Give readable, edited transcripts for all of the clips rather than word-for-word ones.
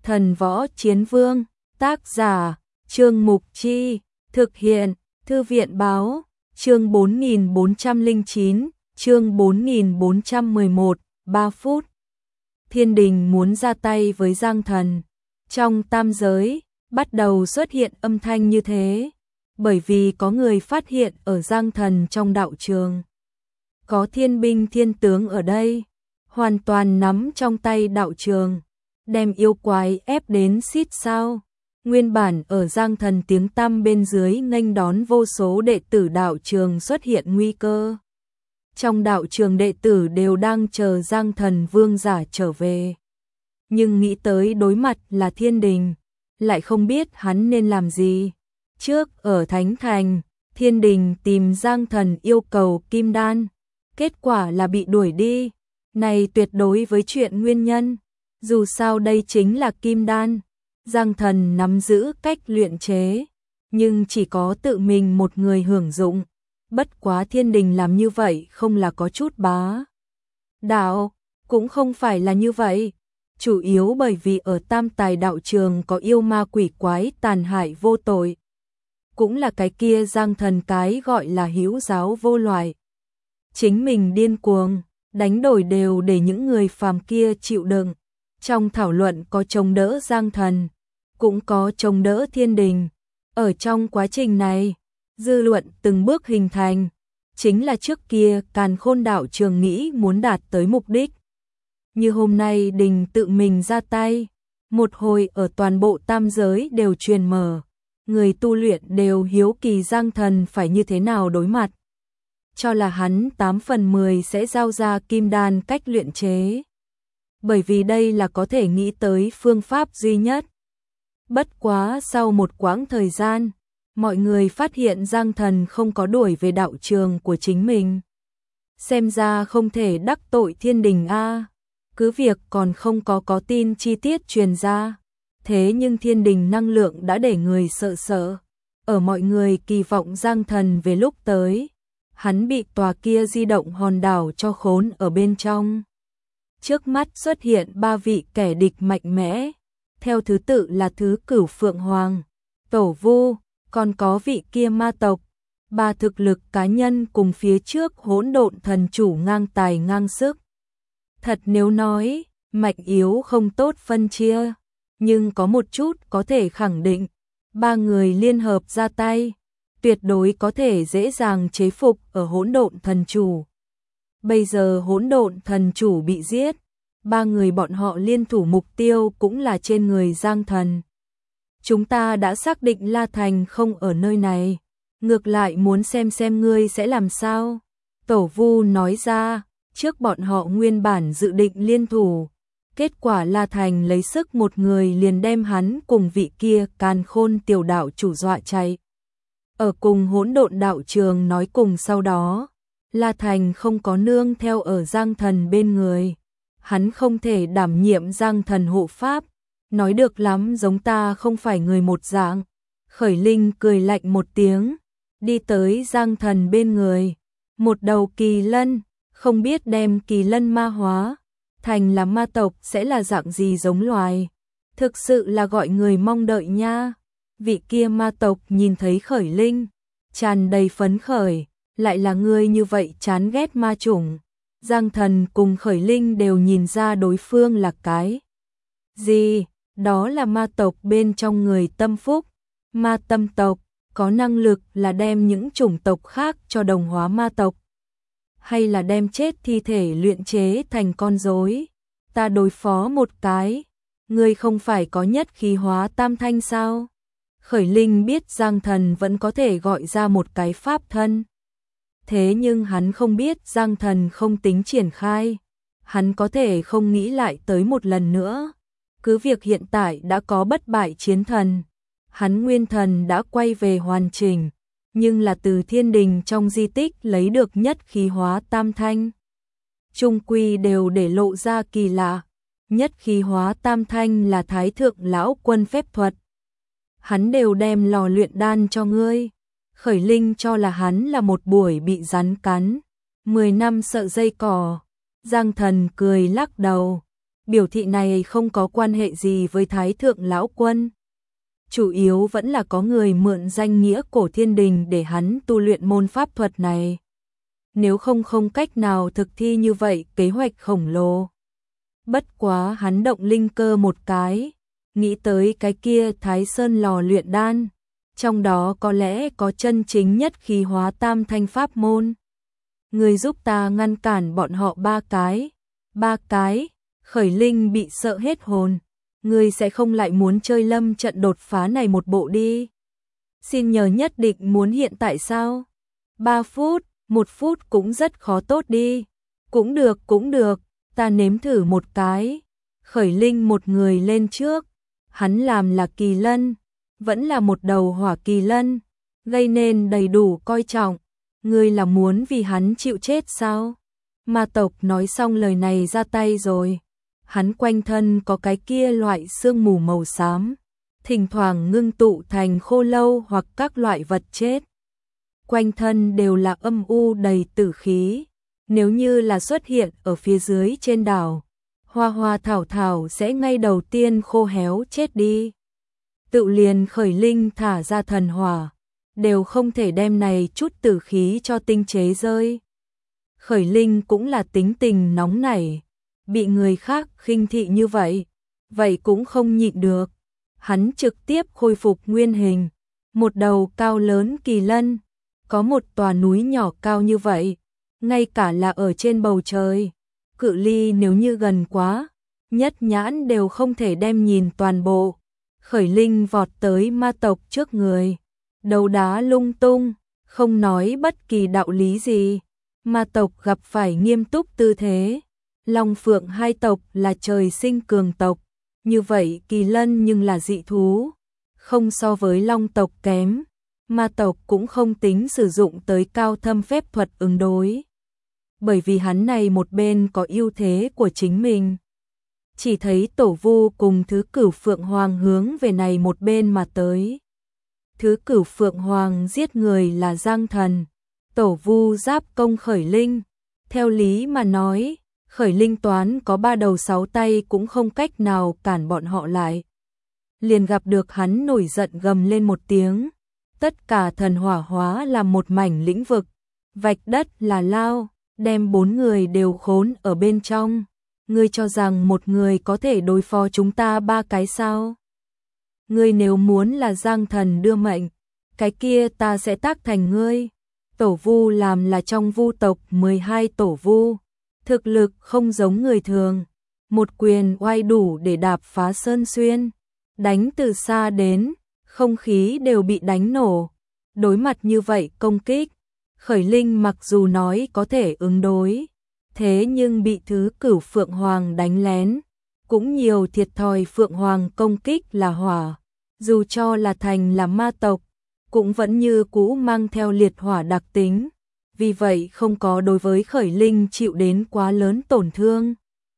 Thần Võ Chiến Vương, tác giả, Trương Mục Chi, thực hiện, Thư viện Báo, chương 4409, chương 4411, 3 phút. Thiên đình muốn ra tay với Giang Thần. Trong tam giới, bắt đầu xuất hiện âm thanh như thế, bởi vì có người phát hiện ở Giang Thần trong đạo trường. Có thiên binh thiên tướng ở đây, hoàn toàn nắm trong tay đạo trường, đem yêu quái ép đến xít sao. Nguyên bản ở Giang Thần tiếng tăm bên dưới nghênh đón vô số đệ tử đạo trường xuất hiện nguy cơ. Trong đạo trường đệ tử đều đang chờ Giang Thần vương giả trở về. Nhưng nghĩ tới đối mặt là thiên đình, lại không biết hắn nên làm gì. Trước ở Thánh Thành, thiên đình tìm Giang Thần yêu cầu kim đan, kết quả là bị đuổi đi. Này tuyệt đối với chuyện nguyên nhân, dù sao đây chính là kim đan. Giang Thần nắm giữ cách luyện chế, nhưng chỉ có tự mình một người hưởng dụng. Bất quá thiên đình làm như vậy không là có chút bá đạo, cũng không phải là như vậy. Chủ yếu bởi vì ở Tam Tài đạo trường có yêu ma quỷ quái tàn hại vô tội. Cũng là cái kia Giang Thần cái gọi là hữu giáo vô loại. Chính mình điên cuồng, đánh đổi đều để những người phàm kia chịu đựng. Trong thảo luận có chống đỡ Giang Thần, cũng có chống đỡ thiên đình. Ở trong quá trình này, dư luận từng bước hình thành, chính là trước kia Càn Khôn đạo trường nghĩ muốn đạt tới mục đích. Như hôm nay đình tự mình ra tay, một hồi ở toàn bộ tam giới đều truyền mở, người tu luyện đều hiếu kỳ Giang Thần phải như thế nào đối mặt. Cho là hắn 8 phần 10 sẽ giao ra kim đan cách luyện chế. Bởi vì đây là có thể nghĩ tới phương pháp duy nhất. Bất quá sau một quãng thời gian, mọi người phát hiện Giang Thần không có đuổi về đạo trường của chính mình. Xem ra không thể đắc tội thiên đình a. Cứ việc còn không có tin chi tiết truyền ra, thế nhưng thiên đình năng lượng đã để người sợ sợ. Ở mọi người kỳ vọng Giang Thần về lúc tới, hắn bị tòa kia di động hòn đảo cho khốn ở bên trong. Trước mắt xuất hiện 3 vị kẻ địch mạnh mẽ, theo thứ tự là Thứ Cửu Phượng Hoàng, Tổ Vu, còn có vị kia ma tộc. 3 thực lực cá nhân cùng phía trước Hỗn Độn Thần Chủ ngang tài ngang sức. Thật nếu nói, mạnh yếu không tốt phân chia, nhưng có một chút có thể khẳng định, 3 người liên hợp ra tay, tuyệt đối có thể dễ dàng chế phục ở Hỗn Độn Thần Chủ. Bây giờ Hỗn Độn Thần Chủ bị giết, 3 người bọn họ liên thủ mục tiêu cũng là trên người Giang Thần. Chúng ta đã xác định La Thành không ở nơi này, ngược lại muốn xem ngươi sẽ làm sao. Tổ Vu nói ra, trước bọn họ nguyên bản dự định liên thủ, kết quả La Thành lấy sức một người liền đem hắn cùng vị kia Càn Khôn tiểu đạo chủ dọa chạy. Ở cùng Hỗn Độn đạo trường nói cùng sau đó, La Thành không có nương theo ở Giang Thần bên người. Hắn không thể đảm nhiệm Giang Thần hộ pháp, nói được lắm giống ta không phải người một dạng. Khởi Linh cười lạnh một tiếng, đi tới Giang Thần bên người. Một đầu kỳ lân, không biết đem kỳ lân ma hóa, thành là ma tộc sẽ là dạng gì giống loài. Thực sự là gọi người mong đợi nha. Vị kia ma tộc nhìn thấy Khởi Linh, tràn đầy phấn khởi, lại là ngươi như vậy chán ghét ma chủng. Giang Thần cùng Khởi Linh đều nhìn ra đối phương là cái gì, đó là ma tộc bên trong người tâm phúc. Ma tâm tộc có năng lực là đem những chủng tộc khác cho đồng hóa ma tộc, hay là đem chết thi thể luyện chế thành con rối. Ta đối phó một cái, ngươi không phải có nhất khí hóa tam thanh sao? Khởi Linh biết Giang Thần vẫn có thể gọi ra một cái pháp thân. Thế nhưng hắn không biết Giang Thần không tính triển khai, hắn có thể không nghĩ lại tới một lần nữa. Cứ việc hiện tại đã có bất bại chiến thần, hắn nguyên thần đã quay về hoàn chỉnh, nhưng là từ thiên đình trong di tích lấy được nhất khí hóa tam thanh. Trung quy đều để lộ ra kỳ lạ, nhất khí hóa tam thanh là Thái Thượng Lão Quân phép thuật. Hắn đều đem lò luyện đan cho ngươi. Khởi Linh cho là hắn là một buổi bị rắn cắn, 10 năm sợ dây cỏ. Giang Thần cười lắc đầu, Biểu thị này không có quan hệ gì với Thái Thượng Lão Quân. Chủ yếu vẫn là có người mượn danh nghĩa Cổ Thiên Đình để hắn tu luyện môn pháp thuật này. Nếu không cách nào thực thi như vậy kế hoạch khổng lồ. Bất quá hắn động linh cơ một cái, nghĩ tới cái kia Thái Sơn lò luyện đan, trong đó có lẽ có chân chính nhất khí hóa tam thanh pháp môn. Người giúp ta ngăn cản bọn họ ba cái, Khởi Linh bị sợ hết hồn. Ngươi sẽ không lại muốn chơi lâm trận đột phá này một bộ đi. Xin nhờ nhất định muốn hiện tại sao? 3 phút, 1 phút cũng rất khó tốt đi. Cũng được, ta nếm thử một cái. Khởi Linh một người lên trước, hắn làm là kỳ lân, vẫn là một đầu hỏa kỳ lân, gây nên đầy đủ coi trọng. Ngươi là muốn vì hắn chịu chết sao? Ma tộc nói xong lời này ra tay rồi. Hắn quanh thân có cái kia loại sương mù màu xám, thỉnh thoảng ngưng tụ thành khô lâu hoặc các loại vật chết. Quanh thân đều là âm u đầy tử khí, nếu như là xuất hiện ở phía dưới trên đảo, hoa hoa thảo thảo sẽ ngay đầu tiên khô héo chết đi. Tự liền Khởi Linh thả ra thần hỏa, đều không thể đem này chút tử khí cho tinh chế rơi. Khởi Linh cũng là tính tình nóng nảy, bị người khác khinh thị như vậy cũng không nhịn được. Hắn trực tiếp khôi phục nguyên hình, một đầu cao lớn kỳ lân, có một tòa núi nhỏ cao như vậy, ngay cả là ở trên bầu trời, cự ly nếu như gần quá, nhất nhãn đều không thể đem nhìn toàn bộ. Khởi Linh vọt tới ma tộc trước người, đầu đá lung tung, không nói bất kỳ đạo lý gì. Ma tộc gặp phải nghiêm túc tư thế. Long Phượng hai tộc là trời sinh cường tộc, như vậy kỳ lân nhưng là dị thú, không so với long tộc kém. Ma tộc cũng không tính sử dụng tới cao thâm phép thuật ứng đối, bởi vì hắn này một bên có ưu thế của chính mình. Chỉ thấy Tổ Vu cùng Thứ Cửu Phượng Hoàng hướng về này một bên mà tới. Thứ Cửu Phượng Hoàng giết người là Giang Thần, Tổ Vu giáp công Khởi Linh. Theo lý mà nói, Khởi Linh toán có 3 đầu 6 tay cũng không cách nào cản bọn họ lại. Liền gặp được hắn nổi giận gầm lên một tiếng, tất cả thần hỏa hóa làm một mảnh lĩnh vực, vạch đất là lao, đem 4 người đều khốn ở bên trong. Ngươi cho rằng một người có thể đối phó chúng ta 3 cái sao? Ngươi nếu muốn là Giang Thần đưa mệnh, cái kia ta sẽ tác thành ngươi. Tổ Vu làm là trong Vu tộc 12 tổ Vu, thực lực không giống người thường, một quyền oai đủ để đạp phá sơn xuyên, đánh từ xa đến, không khí đều bị đánh nổ. Đối mặt như vậy công kích, Khởi Linh mặc dù nói có thể ứng đối, thế nhưng bị Thứ Cửu Phượng Hoàng đánh lén, cũng nhiều thiệt thòi. Phượng Hoàng công kích là hỏa, dù cho là thành là ma tộc, cũng vẫn như cũ mang theo liệt hỏa đặc tính, vì vậy không có đối với Khởi Linh chịu đến quá lớn tổn thương.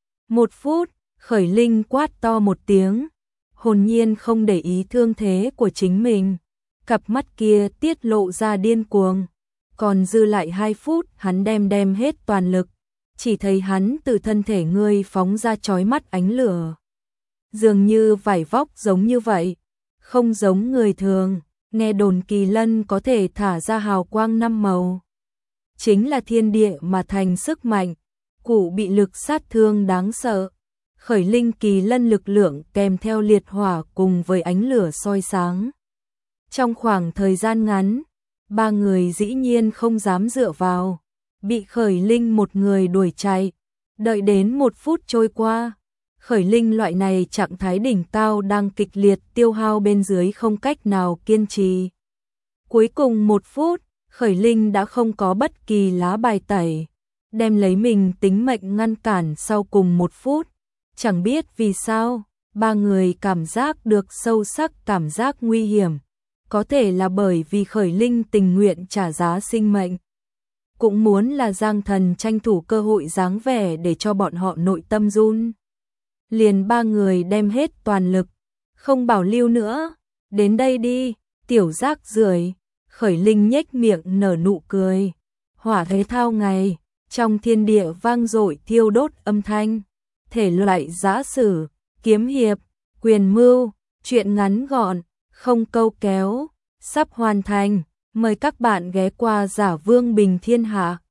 1 phút, Khởi Linh quát to một tiếng, hồn nhiên không để ý thương thế của chính mình, cặp mắt kia tiết lộ ra điên cuồng. Còn dư lại 2 phút, hắn đem hết toàn lực, chỉ thấy hắn từ thân thể ngươi phóng ra chói mắt ánh lửa, dường như vải vóc giống như vậy, không giống người thường. Nghe đồn kỳ lân có thể thả ra hào quang 5 màu, chính là thiên địa mà thành sức mạnh, cụ bị lực sát thương đáng sợ. Khởi Linh kỳ lân lực lượng kèm theo liệt hỏa cùng với ánh lửa soi sáng. Trong khoảng thời gian ngắn, 3 người dĩ nhiên không dám dựa vào, bị Khởi Linh một người đuổi chạy. Đợi đến 1 phút trôi qua, Khởi Linh loại này trạng thái đỉnh cao đang kịch liệt tiêu hao bên dưới không cách nào kiên trì. Cuối cùng 1 phút, Khởi Linh đã không có bất kỳ lá bài tẩy, đem lấy mình tính mệnh ngăn cản sau cùng 1 phút. Chẳng biết vì sao, 3 người cảm giác được sâu sắc cảm giác nguy hiểm, có thể là bởi vì Khởi Linh tình nguyện trả giá sinh mệnh, cũng muốn là Giang Thần tranh thủ cơ hội dáng vẻ để cho bọn họ nội tâm run. Liền 3 người đem hết toàn lực, không bảo lưu nữa. Đến đây đi, tiểu rác rưởi. Khởi Linh nhếch miệng nở nụ cười. Hỏa thế thao ngày, trong thiên địa vang dội thiêu đốt âm thanh. thể loại giã sử, kiếm hiệp, quyền mưu, truyện ngắn gọn, không câu kéo, sắp hoàn thành. Mời các bạn ghé qua Giả Vương Bình Thiên Hạ.